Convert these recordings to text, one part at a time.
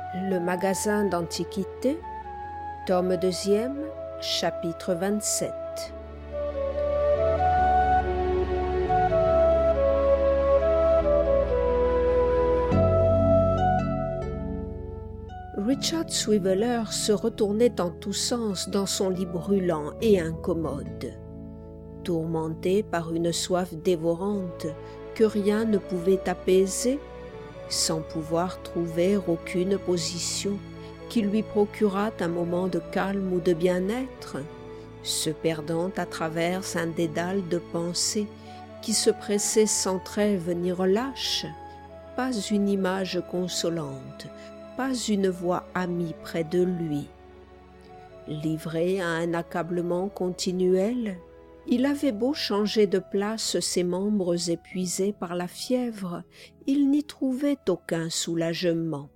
Le magasin d'Antiquités, tome 2e, chapitre 27. Richard Swiveller se retournait en tous sens dans son lit brûlant et incommode. Tourmenté par une soif dévorante que rien ne pouvait apaiser, sans pouvoir trouver aucune position qui lui procurât un moment de calme ou de bien-être, se perdant à travers un dédale de pensées qui se pressaient sans trêve ni relâche, pas une image consolante, pas une voix amie près de lui. Livré à un accablement continuel, il avait beau changer de place ses membres épuisés par la fièvre, il n'y trouvait aucun soulagement.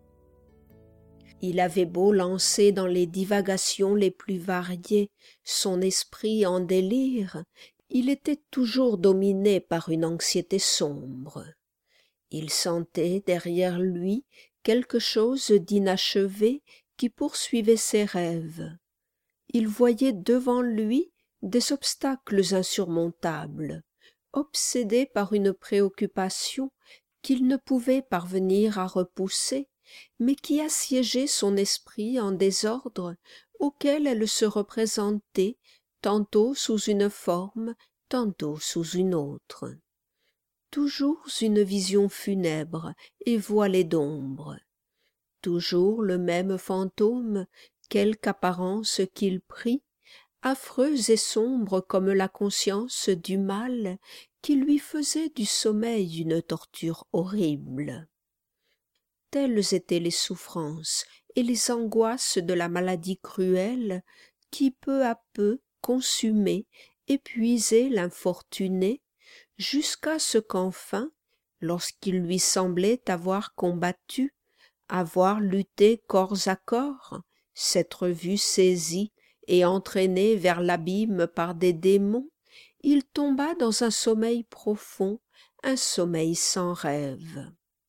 Il avait beau lancer dans les divagations les plus variées son esprit en délire, il était toujours dominé par une anxiété sombre. Il sentait derrière lui quelque chose d'inachevé qui poursuivait ses rêves. Il voyait devant lui des obstacles insurmontables, obsédé par une préoccupation qu'il ne pouvait parvenir à repousser, mais qui assiégeait son esprit en désordre auquel elle se représentait tantôt sous une forme, tantôt sous une autre. Toujours une vision funèbre et voilée d'ombre. Toujours le même fantôme, quelque apparence qu'il prit, affreux et sombre comme la conscience du mal, qui lui faisait du sommeil une torture horrible. Telles étaient les souffrances et les angoisses de la maladie cruelle qui, peu à peu, consumait, épuisait l'infortuné, jusqu'à ce qu'enfin, lorsqu'il lui semblait avoir combattu, avoir lutté corps à corps, s'être vu saisi et entraîné vers l'abîme par des démons, il tomba dans un sommeil profond, un sommeil sans rêve.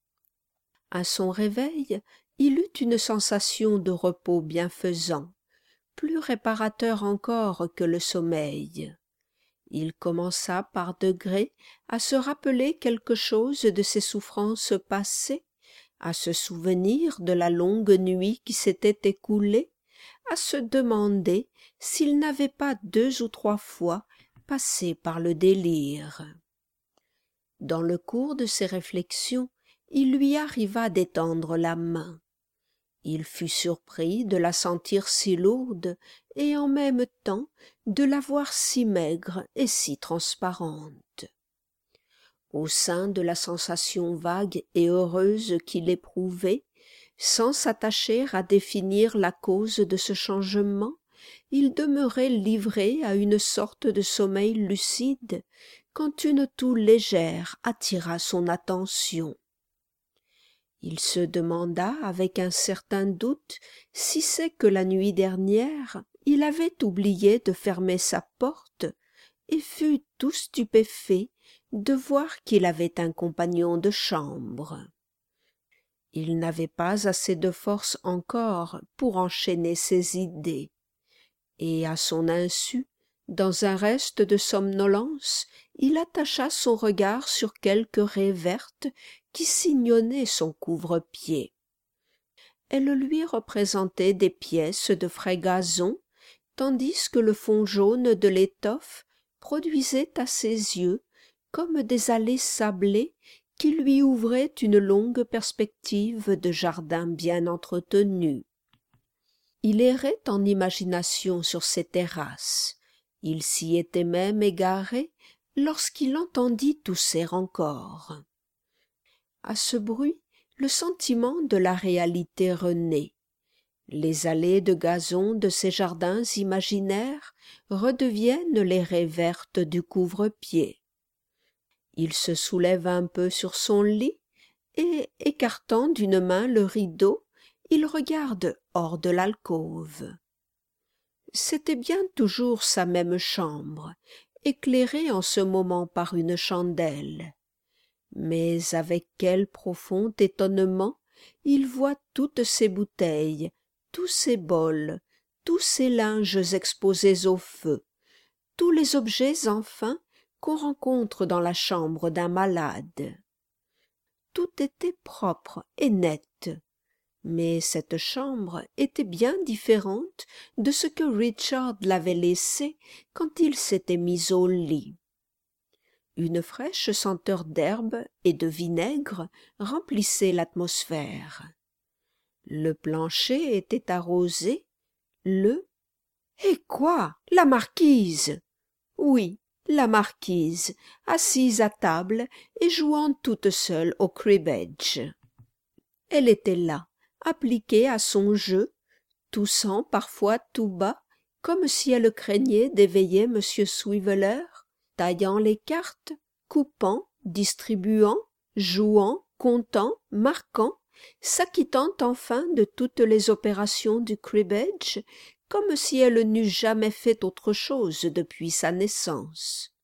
À son réveil, il eut une sensation de repos bienfaisant, plus réparateur encore que le sommeil. Il commença par degrés à se rappeler quelque chose de ses souffrances passées, à se souvenir de la longue nuit qui s'était écoulée, à se demander s'il n'avait pas 2 ou 3 fois passé par le délire. Dans le cours de ses réflexions, il lui arriva d'étendre la main. Il fut surpris de la sentir si lourde et en même temps de la voir si maigre et si transparente. Au sein de la sensation vague et heureuse qu'il éprouvait, sans s'attacher à définir la cause de ce changement, il demeurait livré à une sorte de sommeil lucide quand une toux légère attira son attention. Il se demanda avec un certain doute si c'est que la nuit dernière il avait oublié de fermer sa porte et fut tout stupéfait de voir qu'il avait un compagnon de chambre. Il n'avait pas assez de force encore pour enchaîner ses idées, et à son insu, dans un reste de somnolence, il attacha son regard sur quelques raies vertes qui sillonnaient son couvre-pied. Elles lui représentaient des pièces de frais gazon, tandis que le fond jaune de l'étoffe produisait à ses yeux comme des allées sablées qui lui ouvraient une longue perspective de jardin bien entretenu. Il errait en imagination sur ces terrasses. Il s'y était même égaré lorsqu'il entendit tousser encore. À ce bruit, le sentiment de la réalité renaît. Les allées de gazon de ces jardins imaginaires redeviennent les raies vertes du couvre-pied. Il se soulève un peu sur son lit et, écartant d'une main le rideau, il regarde hors de l'alcôve. C'était bien toujours sa même chambre, éclairée en ce moment par une chandelle. Mais avec quel profond étonnement il voit toutes ces bouteilles, tous ces bols, tous ces linges exposés au feu, tous les objets enfin qu'on rencontre dans la chambre d'un malade. Tout était propre et net, mais cette chambre était bien différente de ce que Richard l'avait laissé quand il s'était mis au lit. Une fraîche senteur d'herbe et de vinaigre remplissait l'atmosphère. Le plancher était arrosé, Et quoi? La marquise? Oui, la marquise, assise à table et jouant toute seule au cribbage. Elle était là, appliquée à son jeu, toussant parfois tout bas, comme si elle craignait d'éveiller M. Swiveller, taillant les cartes, coupant, distribuant, jouant, comptant, marquant, s'acquittant enfin de toutes les opérations du cribbage, comme si elle n'eût jamais fait autre chose depuis sa naissance.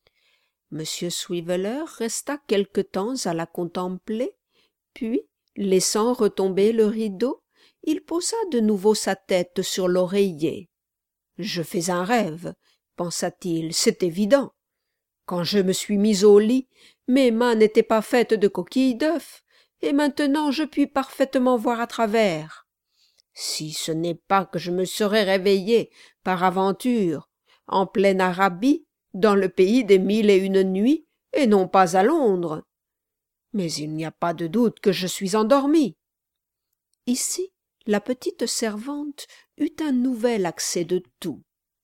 M. Swiveller resta quelque temps à la contempler, puis, laissant retomber le rideau, il posa de nouveau sa tête sur l'oreiller. « Je fais un rêve, » pensa-t-il, « c'est évident. Quand je me suis mis au lit, mes mains n'étaient pas faites de coquilles d'œufs, et maintenant je puis parfaitement voir à travers. Si ce n'est pas que je me serais réveillé par aventure, en pleine Arabie, dans le pays des 1001 nuits, et non pas à Londres. Mais il n'y a pas de doute que je suis endormi. » Ici, la petite servante eut un nouvel accès de toux.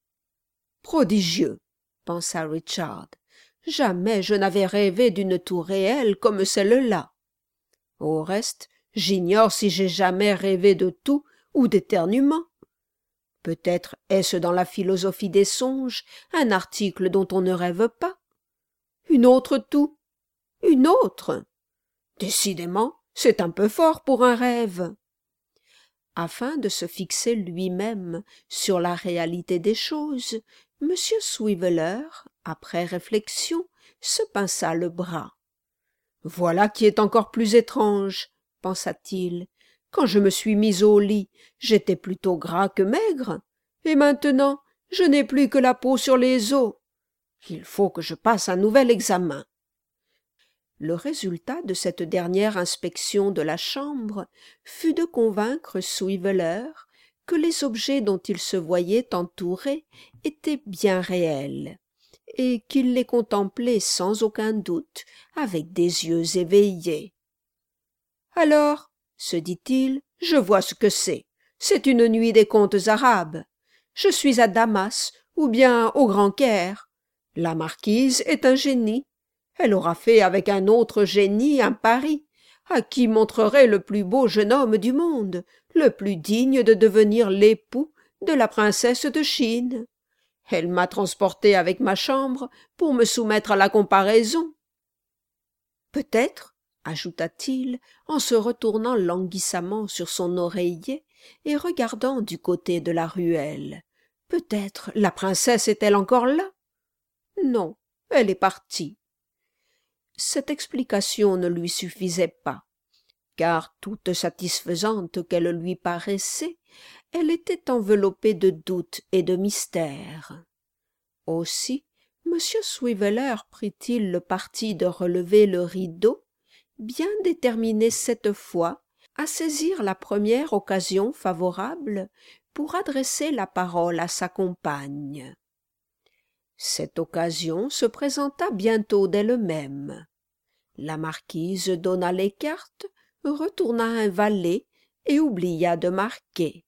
« Prodigieux, » pensa Richard, « jamais je n'avais rêvé d'une toux réelle comme celle-là. Au reste, j'ignore si j'ai jamais rêvé de toux ou d'éternuement. Peut-être est-ce dans la philosophie des songes un article dont on ne rêve pas. Une autre toux? Une autre? Décidément, c'est un peu fort pour un rêve. » Afin de se fixer lui-même sur la réalité des choses, M. Swiveller, après réflexion, se pinça le bras. « Voilà qui est encore plus étrange, » pensa-t-il. « Quand je me suis mis au lit, j'étais plutôt gras que maigre, et maintenant je n'ai plus que la peau sur les os. Il faut que je passe un nouvel examen. » Le résultat de cette dernière inspection de la chambre fut de convaincre Swiveller que les objets dont il se voyait entouré étaient bien réels, et qu'il les contemplait sans aucun doute avec des yeux éveillés. « Alors, se dit-il, je vois ce que c'est. C'est une nuit des contes arabes. Je suis à Damas ou bien au Grand Caire. La marquise est un génie. Elle aura fait avec un autre génie un pari, à qui montrerait le plus beau jeune homme du monde, le plus digne de devenir l'époux de la princesse de Chine. Elle m'a transporté avec ma chambre pour me soumettre à la comparaison. Peut-être, ajouta-t-il, en se retournant languissamment sur son oreiller et regardant du côté de la ruelle, peut-être la princesse est-elle encore là? Non, elle est partie. Cette explication ne lui suffisait pas, car toute satisfaisante qu'elle lui paraissait, elle était enveloppée de doutes et de mystères. Aussi, M. Swiveller prit-il le parti de relever le rideau, bien déterminé cette fois à saisir la première occasion favorable pour adresser la parole à sa compagne. Cette occasion se présenta bientôt d'elle-même. La marquise donna les cartes, retourna un valet et oublia de marquer.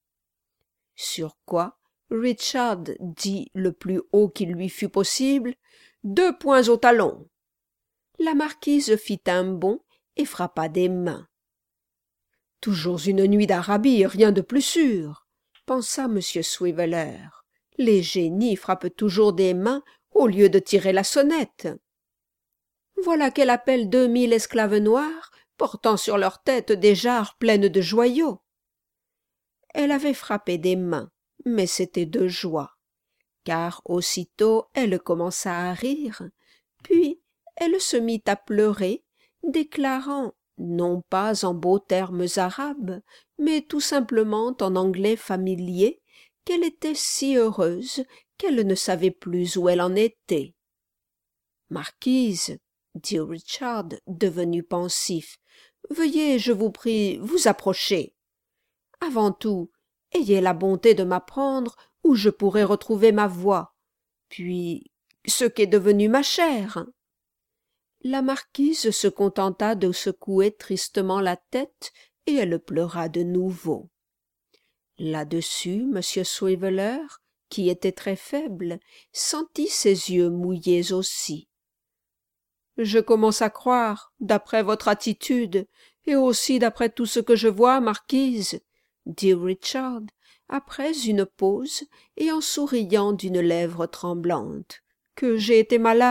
Sur quoi Richard dit le plus haut qu'il lui fut possible, « 2 points au talon !» La marquise fit un bond et frappa des mains. « Toujours une nuit d'Arabie, rien de plus sûr !» pensa M. Swiveller. « Les génies frappent toujours des mains au lieu de tirer la sonnette. Voilà qu'elle appelle 2000 esclaves noirs, portant sur leurs têtes des jarres pleines de joyaux. » Elle avait frappé des mains, mais c'était de joie, car aussitôt elle commença à rire, puis elle se mit à pleurer, déclarant non pas en beaux termes arabes, mais tout simplement en anglais familier, qu'elle était si heureuse qu'elle ne savait plus où elle en était. « Marquise, dit Richard, devenu pensif, veuillez, je vous prie, vous approcher. Avant tout, ayez la bonté de m'apprendre où je pourrai retrouver ma voix, puis ce qu'est devenu ma chère. » La marquise se contenta de secouer tristement la tête, et elle pleura de nouveau. Là-dessus, M. Swiveller, qui était très faible, sentit ses yeux mouillés aussi. « Je commence à croire, d'après votre attitude, et aussi d'après tout ce que je vois, marquise, » dit Richard, après une pause, et en souriant d'une lèvre tremblante, « que j'ai été malade. »«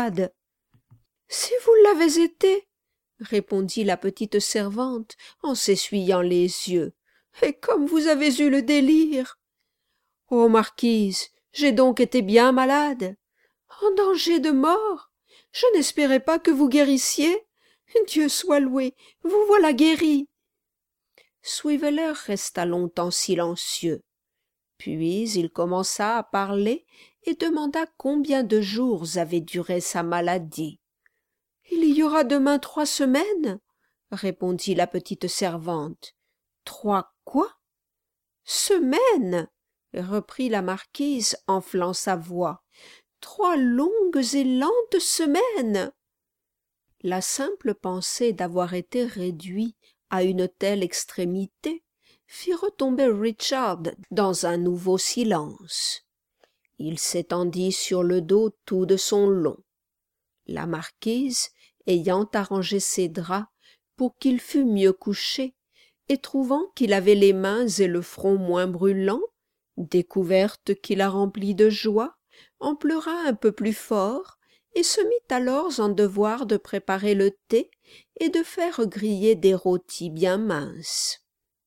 Si vous l'avez été, » répondit la petite servante en s'essuyant les yeux, « et comme vous avez eu le délire. »« Oh, marquise, j'ai donc été bien malade. En danger de mort. Je n'espérais pas que vous guérissiez. Dieu soit loué, vous voilà guéri. » Swiveller resta longtemps silencieux. Puis il commença à parler et demanda combien de jours avait duré sa maladie. « Il y aura demain 3 semaines, » répondit la petite servante. « 3 quoi? Semaines, » reprit la marquise, enflant sa voix. « 3 longues et lentes semaines. » La simple pensée d'avoir été réduit à une telle extrémité fit retomber Richard dans un nouveau silence. Il s'étendit sur le dos tout de son long. La marquise, ayant arrangé ses draps pour qu'il fût mieux couché, et trouvant qu'il avait les mains et le front moins brûlants, découverte qui la remplit de joie, en pleura un peu plus fort, et se mit alors en devoir de préparer le thé et de faire griller des rôtis bien minces.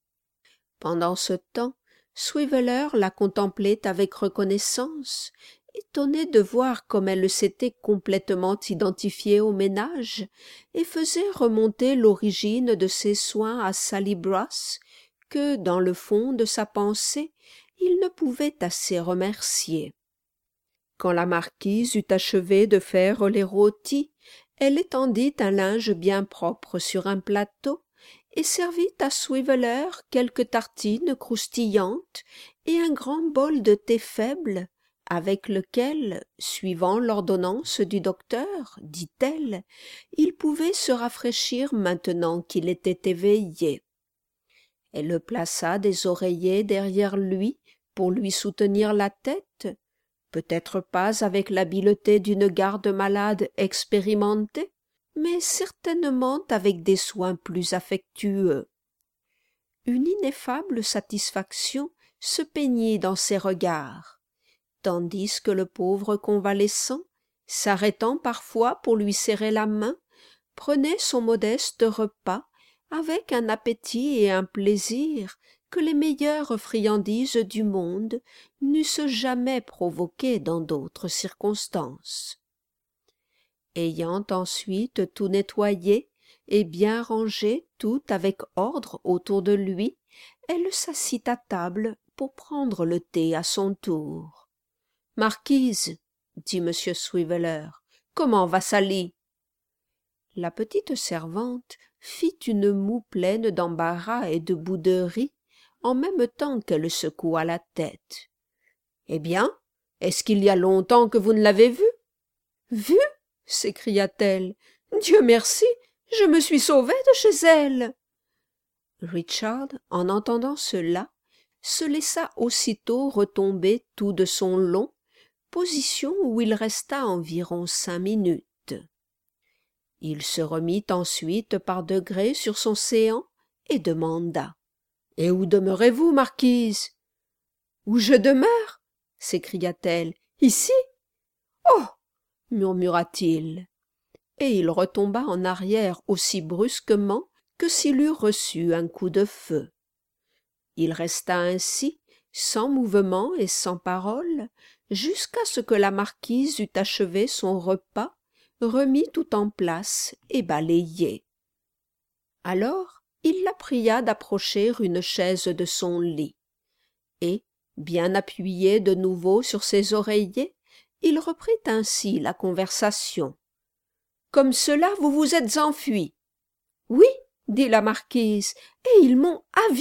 Pendant ce temps, Swiveller la contemplait avec reconnaissance, étonné de voir comme elle s'était complètement identifiée au ménage et faisait remonter l'origine de ses soins à Sally Brass, que, dans le fond de sa pensée, il ne pouvait assez remercier. Quand la marquise eut achevé de faire les rôtis, elle étendit un linge bien propre sur un plateau et servit à Swiveller quelques tartines croustillantes et un grand bol de thé faible, avec lequel, suivant l'ordonnance du docteur, dit-elle, il pouvait se rafraîchir maintenant qu'il était éveillé. Elle plaça des oreillers derrière lui pour lui soutenir la tête, peut-être pas avec l'habileté d'une garde-malade expérimentée, mais certainement avec des soins plus affectueux. Une ineffable satisfaction se peignit dans ses regards, tandis que le pauvre convalescent, s'arrêtant parfois pour lui serrer la main, prenait son modeste repas avec un appétit et un plaisir que les meilleures friandises du monde n'eussent jamais provoqué dans d'autres circonstances. Ayant ensuite tout nettoyé et bien rangé tout avec ordre autour de lui, elle s'assit à table pour prendre le thé à son tour. « Marquise, » dit M. Swiveller, « comment va Sally ?» La petite servante fit une moue pleine d'embarras et de bouderie, en même temps qu'elle secoua la tête. « Eh bien, est-ce qu'il y a longtemps que vous ne l'avez vue ?»« Vue ?» s'écria-t-elle. « Dieu merci, je me suis sauvée de chez elle. » Richard, en entendant cela, se laissa aussitôt retomber tout de son long, position où il resta environ 5 minutes. Il se remit ensuite par degrés sur son séant et demanda. « Et où demeurez-vous, marquise ?»« Où je demeure ?» s'écria-t-elle. « Ici ?»« Oh !» murmura-t-il. Et il retomba en arrière aussi brusquement que s'il eût reçu un coup de feu. Il resta ainsi, sans mouvement et sans parole, jusqu'à ce que la marquise eût achevé son repas, remis tout en place et balayé. Alors il la pria d'approcher une chaise de son lit, et, bien appuyé de nouveau sur ses oreillers, il reprit ainsi la conversation. « Comme cela vous vous êtes enfui. »« Oui, dit la marquise, et ils m'ont avisé. »«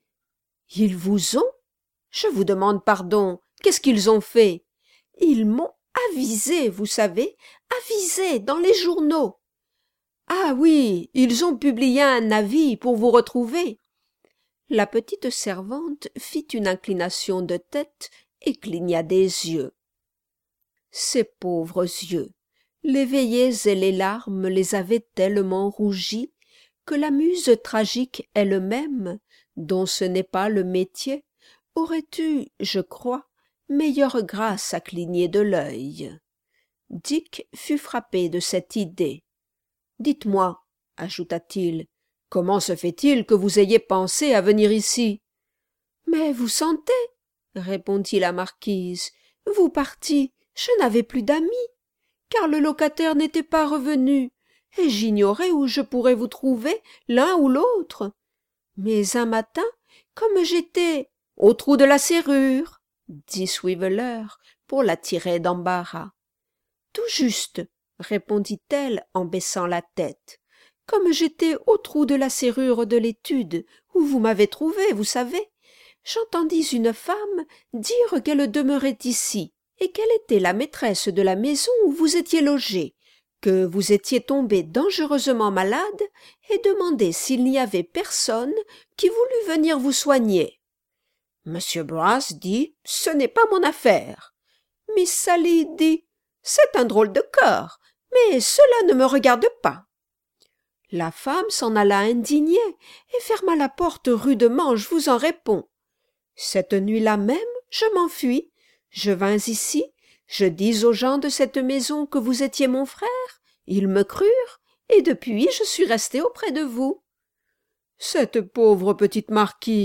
Ils vous ont ? Je vous demande pardon. Qu'est-ce qu'ils ont fait ? » ?»« Ils m'ont avisé, vous savez, avisé dans les journaux. »« Ah oui, ils ont publié un avis pour vous retrouver. » La petite servante fit une inclination de tête et cligna des yeux. Ces pauvres yeux, les veillées et les larmes les avaient tellement rougis que la muse tragique elle-même, dont ce n'est pas le métier, aurait eu, je crois, meilleure grâce à cligner de l'œil. Dick fut frappé de cette idée. « Dites-moi, ajouta-t-il, comment se fait-il que vous ayez pensé à venir ici ? » « Mais vous sentez, répondit la marquise, vous partis, je n'avais plus d'amis, car le locataire n'était pas revenu, et j'ignorais où je pourrais vous trouver, l'un ou l'autre. Mais un matin, comme j'étais au trou de la serrure, dit Swiveller, pour la tirer d'embarras. Tout juste, répondit-elle en baissant la tête, comme j'étais au trou de la serrure de l'étude, où vous m'avez trouvé, vous savez, j'entendis une femme dire qu'elle demeurait ici, et qu'elle était la maîtresse de la maison où vous étiez logé, que vous étiez tombé dangereusement malade, et demandait s'il n'y avait personne qui voulût venir vous soigner. Monsieur Brass dit « Ce n'est pas mon affaire ». Miss Sally dit « C'est un drôle de corps, mais cela ne me regarde pas ». La femme s'en alla indignée et ferma la porte rudement, je vous en réponds. Cette nuit-là même, je m'enfuis, je vins ici, je dis aux gens de cette maison que vous étiez mon frère, ils me crurent, et depuis je suis resté auprès de vous. « Cette pauvre petite marquise !»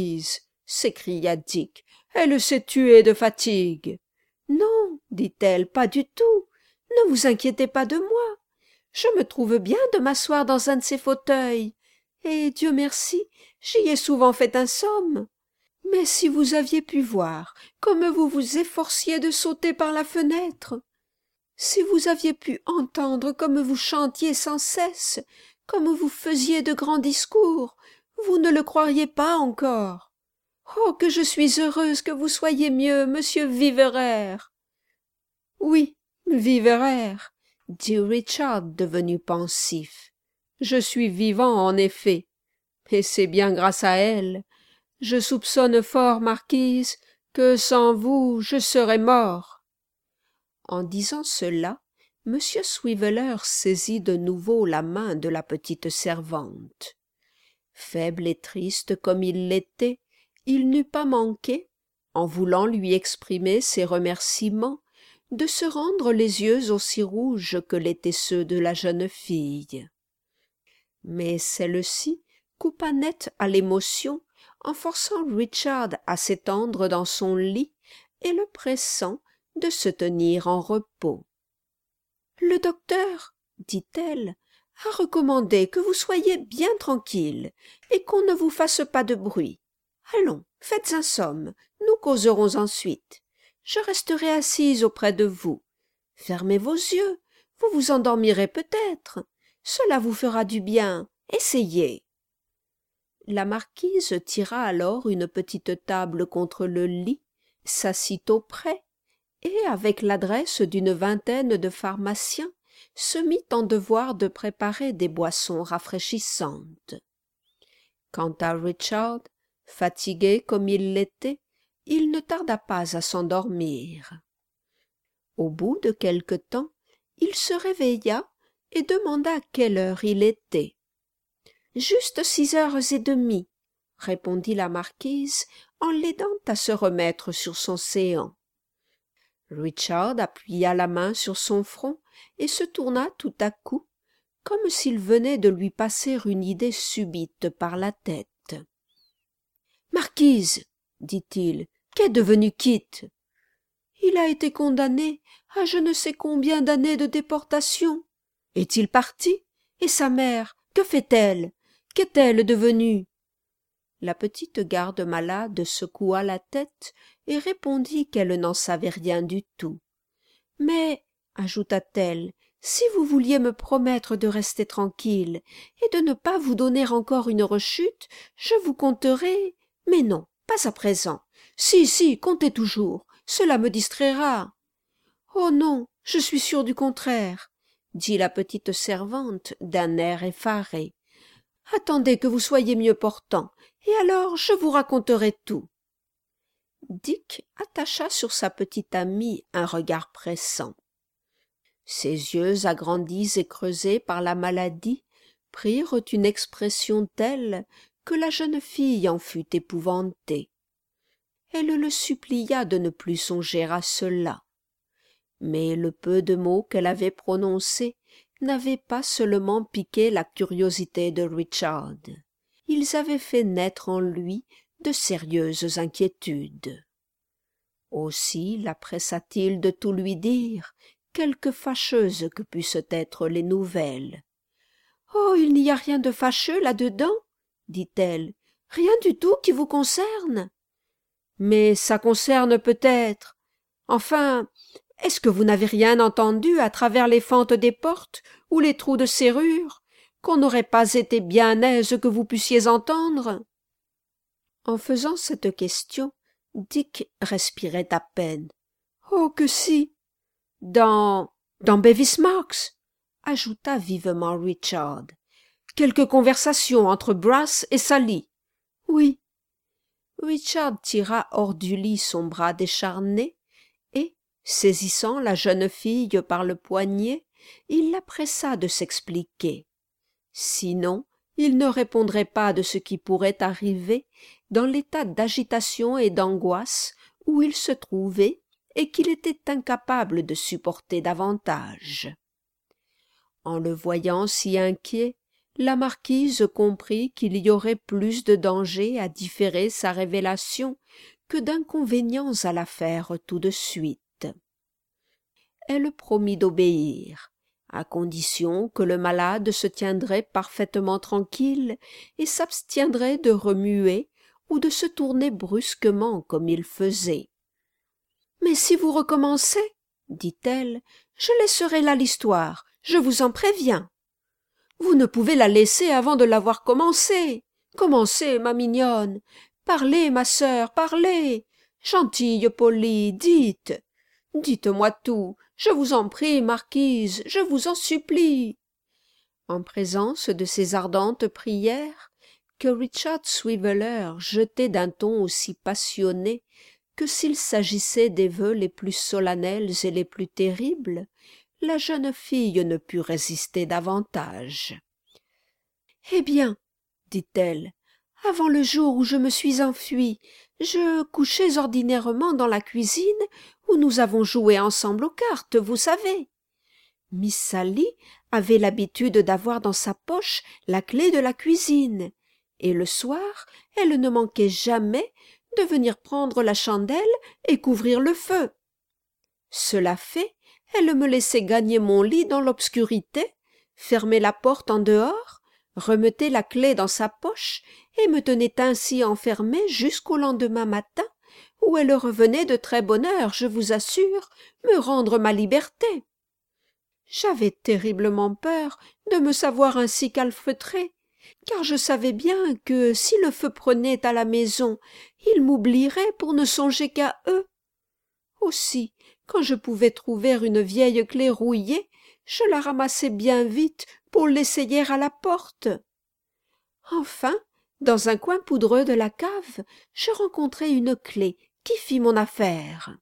s'écria Dick, « elle s'est tuée de fatigue. »« Non, dit-elle, pas du tout. Ne vous inquiétez pas de moi. Je me trouve bien de m'asseoir dans un de ces fauteuils, et Dieu merci, j'y ai souvent fait un somme. Mais si vous aviez pu voir comme vous vous efforciez de sauter par la fenêtre, si vous aviez pu entendre comme vous chantiez sans cesse, comme vous faisiez de grands discours, vous ne le croiriez pas encore. Oh, que je suis heureuse que vous soyez mieux, monsieur Viverer. »« Oui, Viverer, » dit Richard devenu pensif. « Je suis vivant, en effet, et c'est bien grâce à elle. Je soupçonne fort, marquise, que sans vous je serais mort. » En disant cela, M. Swiveller saisit de nouveau la main de la petite servante. Faible et triste comme il l'était, il n'eût pas manqué, en voulant lui exprimer ses remerciements, de se rendre les yeux aussi rouges que l'étaient ceux de la jeune fille. Mais celle-ci coupa net à l'émotion en forçant Richard à s'étendre dans son lit et le pressant de se tenir en repos. « Le docteur, dit-elle, a recommandé que vous soyez bien tranquille et qu'on ne vous fasse pas de bruit. Allons, faites un somme, nous causerons ensuite. Je resterai assise auprès de vous. Fermez vos yeux, vous vous endormirez peut-être. Cela vous fera du bien. Essayez. » La marquise tira alors une petite table contre le lit, s'assit auprès, et, avec l'adresse d'une vingtaine de pharmaciens, se mit en devoir de préparer des boissons rafraîchissantes. Quant à Richard, fatigué comme il l'était, il ne tarda pas à s'endormir. Au bout de quelque temps, il se réveilla et demanda quelle heure il était. « Juste 6h30, répondit la marquise en l'aidant à se remettre sur son séant. Richard appuya la main sur son front et se tourna tout à coup, comme s'il venait de lui passer une idée subite par la tête. « Marquise, dit-il, qu'est devenu Kit ? » »« Il a été condamné à je ne sais combien d'années de déportation. » »« Est-il parti ? Et sa mère, que fait-elle ? Qu'est-elle devenue? La petite garde-malade secoua la tête et répondit qu'elle n'en savait rien du tout. « Mais, ajouta-t-elle, si vous vouliez me promettre de rester tranquille et de ne pas vous donner encore une rechute, je vous compterai. Mais non, pas à présent. Si, comptez toujours, cela me distraira. »« Oh non, je suis sûre du contraire, » dit la petite servante d'un air effaré. « Attendez que vous soyez mieux portant, et alors je vous raconterai tout. » Dick attacha sur sa petite amie un regard pressant. Ses yeux agrandis et creusés par la maladie prirent une expression telle que la jeune fille en fut épouvantée. Elle le supplia de ne plus songer à cela. Mais le peu de mots qu'elle avait prononcés n'avaient pas seulement piqué la curiosité de Richard. Ils avaient fait naître en lui de sérieuses inquiétudes. Aussi la pressa-t-il de tout lui dire, quelque fâcheuses que pussent être les nouvelles. « Oh, il n'y a rien de fâcheux là-dedans, » dit-elle, « rien du tout qui vous concerne. »« Mais ça concerne peut-être. Enfin, est-ce que vous n'avez rien entendu à travers les fentes des portes ou les trous de serrure, qu'on n'aurait pas été bien aise que vous puissiez entendre ?» En faisant cette question, Dick respirait à peine. « Oh, que si !»« Dans Bevis Marks !» ajouta vivement Richard. « Quelque conversation entre Brass et Sally. »« Oui. » Richard tira hors du lit son bras décharné et, saisissant la jeune fille par le poignet, il la pressa de s'expliquer. Sinon, il ne répondrait pas de ce qui pourrait arriver dans l'état d'agitation et d'angoisse où il se trouvait et qu'il était incapable de supporter davantage. En le voyant si inquiet, la marquise comprit qu'il y aurait plus de danger à différer sa révélation que d'inconvénients à la faire tout de suite. Elle promit d'obéir, à condition que le malade se tiendrait parfaitement tranquille et s'abstiendrait de remuer ou de se tourner brusquement comme il faisait. « Mais si vous recommencez, dit-elle, je laisserai là l'histoire, je vous en préviens. »« Vous ne pouvez la laisser avant de l'avoir commencée. Commencez, ma mignonne. Parlez, ma sœur, parlez. Gentille Polly, dites. Dites-moi tout. Je vous en prie, marquise, je vous en supplie. » En présence de ces ardentes prières, que Richard Swiveller jetait d'un ton aussi passionné que s'il s'agissait des vœux les plus solennels et les plus terribles, la jeune fille ne put résister davantage. « Eh bien, dit-elle, avant le jour où je me suis enfuie, je couchais ordinairement dans la cuisine où nous avons joué ensemble aux cartes, vous savez. Miss Sally avait l'habitude d'avoir dans sa poche la clé de la cuisine, et le soir, elle ne manquait jamais de venir prendre la chandelle et couvrir le feu. Cela fait, elle me laissait gagner mon lit dans l'obscurité, fermer la porte en dehors, remettait la clé dans sa poche et me tenait ainsi enfermée jusqu'au lendemain matin, où elle revenait de très bonne heure, je vous assure, me rendre ma liberté. J'avais terriblement peur de me savoir ainsi calfeutrée, car je savais bien que si le feu prenait à la maison, ils m'oublieraient pour ne songer qu'à eux. Aussi, quand je pouvais trouver une vieille clé rouillée, je la ramassais bien vite pour l'essayer à la porte. Enfin, dans un coin poudreux de la cave, je rencontrai une clé qui fit mon affaire.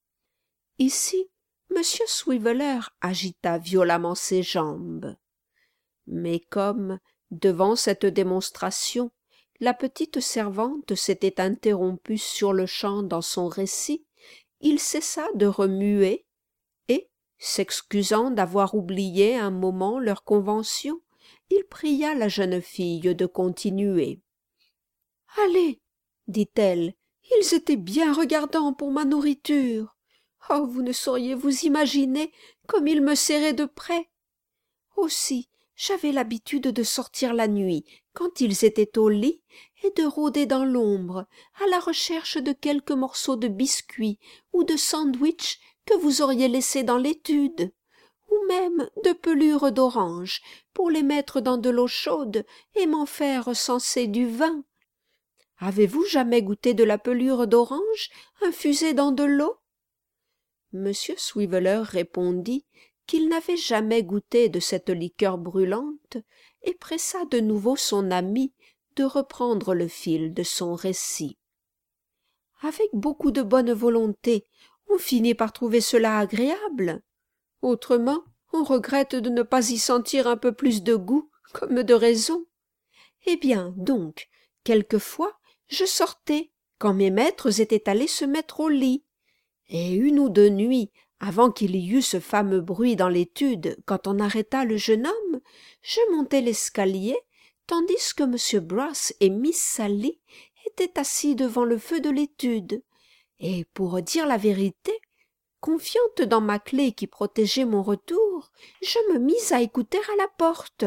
Ici, M. Swiveller agita violemment ses jambes. Mais comme, devant cette démonstration, la petite servante s'était interrompue sur-le-champ dans son récit, il cessa de remuer et, s'excusant d'avoir oublié un moment leur convention, il pria la jeune fille de continuer. « Allez, dit-elle, ils étaient bien regardants pour ma nourriture. Oh, vous ne sauriez vous imaginer comme ils me serraient de près. Aussi, j'avais l'habitude de sortir la nuit, quand ils étaient au lit, et de rôder dans l'ombre, à la recherche de quelques morceaux de biscuit ou de sandwich que vous auriez laissés dans l'étude, ou même de pelures d'orange, pour les mettre dans de l'eau chaude et m'en faire censer du vin. Avez-vous jamais goûté de la pelure d'orange infusée dans de l'eau? Monsieur Swiveller répondit qu'il n'avait jamais goûté de cette liqueur brûlante et pressa de nouveau son ami de reprendre le fil de son récit. Avec beaucoup de bonne volonté, on finit par trouver cela agréable. Autrement, on regrette de ne pas y sentir un peu plus de goût, comme de raison. Eh bien, donc, quelquefois, je sortais, quand mes maîtres étaient allés se mettre au lit, et une ou deux nuits, avant qu'il y eût ce fameux bruit dans l'étude, quand on arrêta le jeune homme, je montais l'escalier, tandis que M. Brass et Miss Sally étaient assis devant le feu de l'étude, et, pour dire la vérité, confiante dans ma clef qui protégeait mon retour, je me mis à écouter à la porte.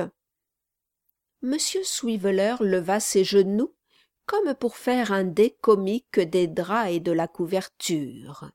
M. Swiveller leva ses genoux, comme pour faire un dé comique des draps et de la couverture.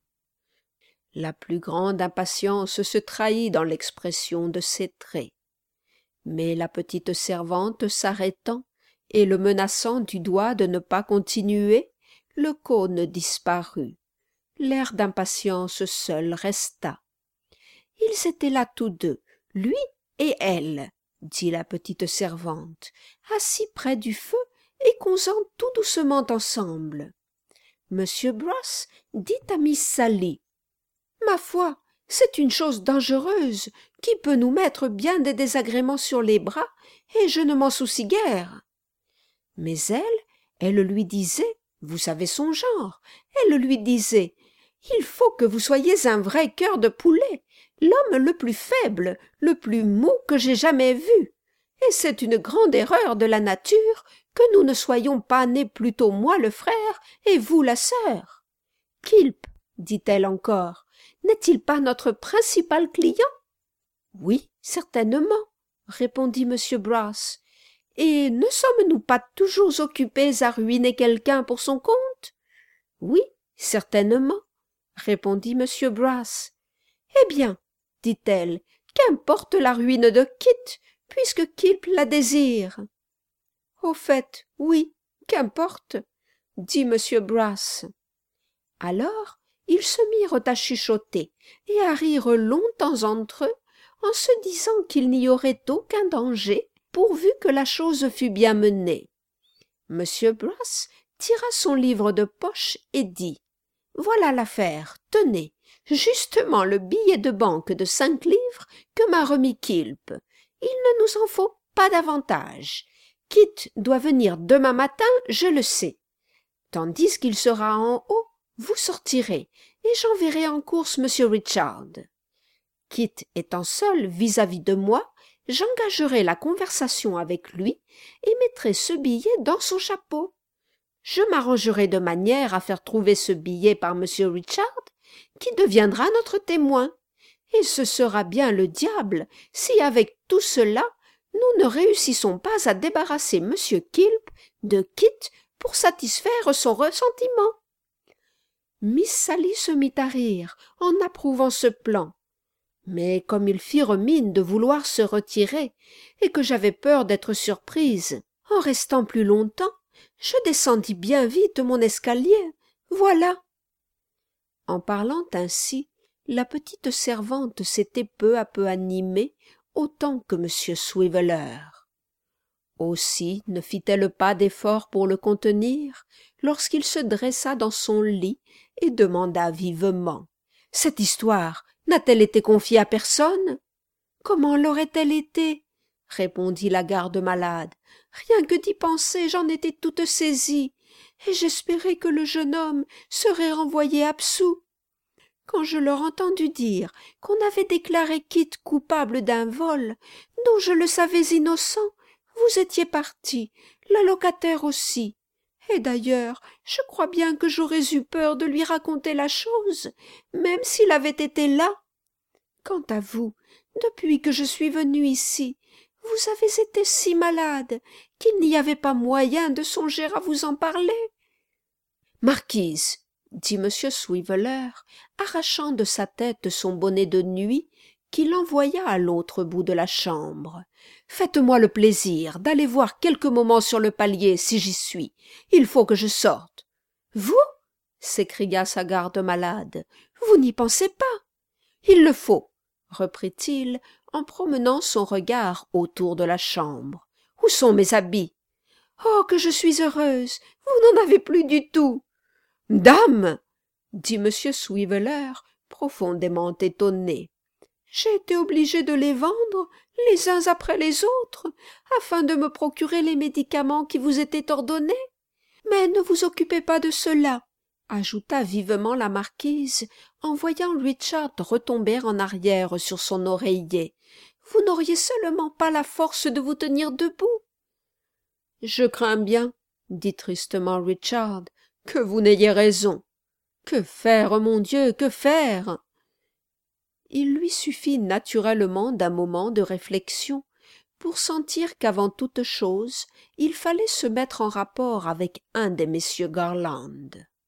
La plus grande impatience se trahit dans l'expression de ses traits. Mais la petite servante s'arrêtant et le menaçant du doigt de ne pas continuer, le cône disparut. L'air d'impatience seul resta. Ils étaient là tous deux, lui et elle, dit la petite servante, assis près du feu et causant tout doucement ensemble. Monsieur Brass dit à Miss Sally: « Ma foi, c'est une chose dangereuse qui peut nous mettre bien des désagréments sur les bras, et je ne m'en soucie guère. » Mais elle lui disait, vous savez son genre, elle lui disait: « Il faut que vous soyez un vrai cœur de poulet, l'homme le plus faible, le plus mou que j'ai jamais vu, et c'est une grande erreur de la nature que nous ne soyons pas nés plutôt moi le frère et vous la sœur. Quilp, dit-elle encore, n'est-il pas notre principal client? » « Oui, certainement, » répondit M. Brass. « Et ne sommes-nous pas toujours occupés à ruiner quelqu'un pour son compte? »« Oui, certainement, » répondit M. Brass. « Eh bien, dit-elle, qu'importe la ruine de Kit, puisque Quilp la désire. »« Au fait, oui, qu'importe, » dit M. Brass. Alors, ils se mirent à chuchoter et à rire longtemps entre eux, en se disant qu'il n'y aurait aucun danger pourvu que la chose fût bien menée. M. Brass tira son livre de poche et dit: « Voilà l'affaire, tenez, justement le billet de banque de 5 livres que m'a remis Quilp. Il ne nous en faut pas davantage. Kit doit venir demain matin, je le sais. Tandis qu'il sera en haut, vous sortirez, et j'enverrai en course M. Richard. Kit étant seul vis-à-vis de moi, j'engagerai la conversation avec lui et mettrai ce billet dans son chapeau. Je m'arrangerai de manière à faire trouver ce billet par M. Richard, qui deviendra notre témoin, et ce sera bien le diable si avec tout cela nous ne réussissons pas à débarrasser M. Quilp de Kit pour satisfaire son ressentiment. » Miss Sally se mit à rire en approuvant ce plan. Mais comme ils firent mine de vouloir se retirer, et que j'avais peur d'être surprise en restant plus longtemps, je descendis bien vite mon escalier. Voilà. En parlant ainsi, la petite servante s'était peu à peu animée, autant que M. Swiveller. Aussi ne fit-elle pas d'effort pour le contenir, lorsqu'il se dressa dans son lit et demanda vivement: « Cette histoire n'a-t-elle été confiée à personne? »« Comment l'aurait-elle été? » répondit la garde-malade. « Rien que d'y penser, j'en étais toute saisie, et j'espérais que le jeune homme serait renvoyé absous. Quand je leur entendis dire qu'on avait déclaré Kit coupable d'un vol, dont je le savais innocent, vous étiez parti, la locataire aussi. Et d'ailleurs, je crois bien que j'aurais eu peur de lui raconter la chose, même s'il avait été là. Quant à vous, depuis que je suis venue ici, Vous avez été si malade qu'il n'y avait pas moyen de songer à vous en parler. Marquise, dit M. Swiveller, arrachant de sa tête son bonnet de nuit, qu'il envoya à l'autre bout de la chambre. Faites-moi le plaisir d'aller voir quelques moments sur le palier si j'y suis. Il faut que je sorte. Vous? S'écria sa garde-malade. Vous n'y pensez pas? Il le faut, reprit-il en promenant son regard autour de la chambre. Où sont mes habits? Oh, que je suis heureuse! Vous n'en avez plus du tout. Dame, dit M. Swiveller, profondément étonné. J'ai été obligé de les vendre les uns après les autres, afin de me procurer les médicaments qui vous étaient ordonnés. Mais ne vous occupez pas de cela, ajouta vivement la marquise, en voyant Richard retomber en arrière sur son oreiller. Vous n'auriez seulement pas la force de vous tenir debout. Je crains bien, dit tristement Richard, que vous n'ayez raison. Que faire, mon Dieu, que faire? Il lui suffit naturellement d'un moment de réflexion pour sentir qu'avant toute chose, il fallait se mettre en rapport avec un des messieurs Garland.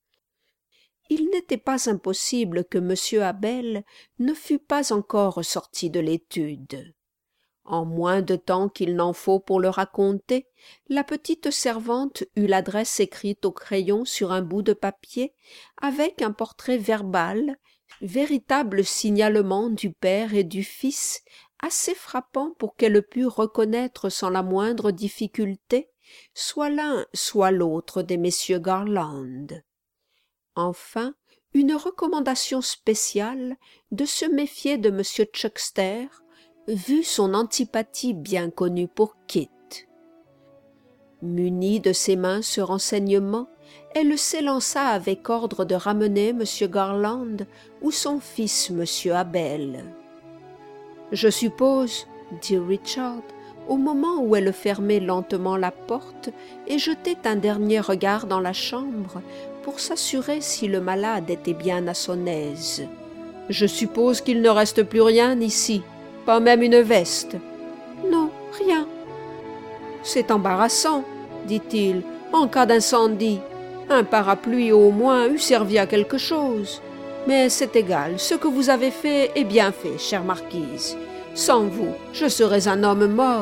Il n'était pas impossible que M. Abel ne fût pas encore sorti de l'étude. En moins de temps qu'il n'en faut pour le raconter, la petite servante eut l'adresse écrite au crayon sur un bout de papier, avec un portrait verbal, véritable signalement du père et du fils, assez frappant pour qu'elle pût reconnaître sans la moindre difficulté soit l'un soit l'autre des messieurs Garland. Enfin, une recommandation spéciale de se méfier de M. Chuckster, vu son antipathie bien connue pour Kit. Munie de ces minces renseignements, elle s'élança avec ordre de ramener M. Garland ou son fils M. Abel. « Je suppose, dit Richard, au moment où elle fermait lentement la porte et jetait un dernier regard dans la chambre pour s'assurer si le malade était bien à son aise. « Je suppose qu'il ne reste plus rien ici, pas même une veste. »« Non, rien. »« C'est embarrassant, dit-il, en cas d'incendie. Un parapluie au moins eût servi à quelque chose. Mais c'est égal, ce que vous avez fait est bien fait, chère marquise. Sans vous, je serais un homme mort. »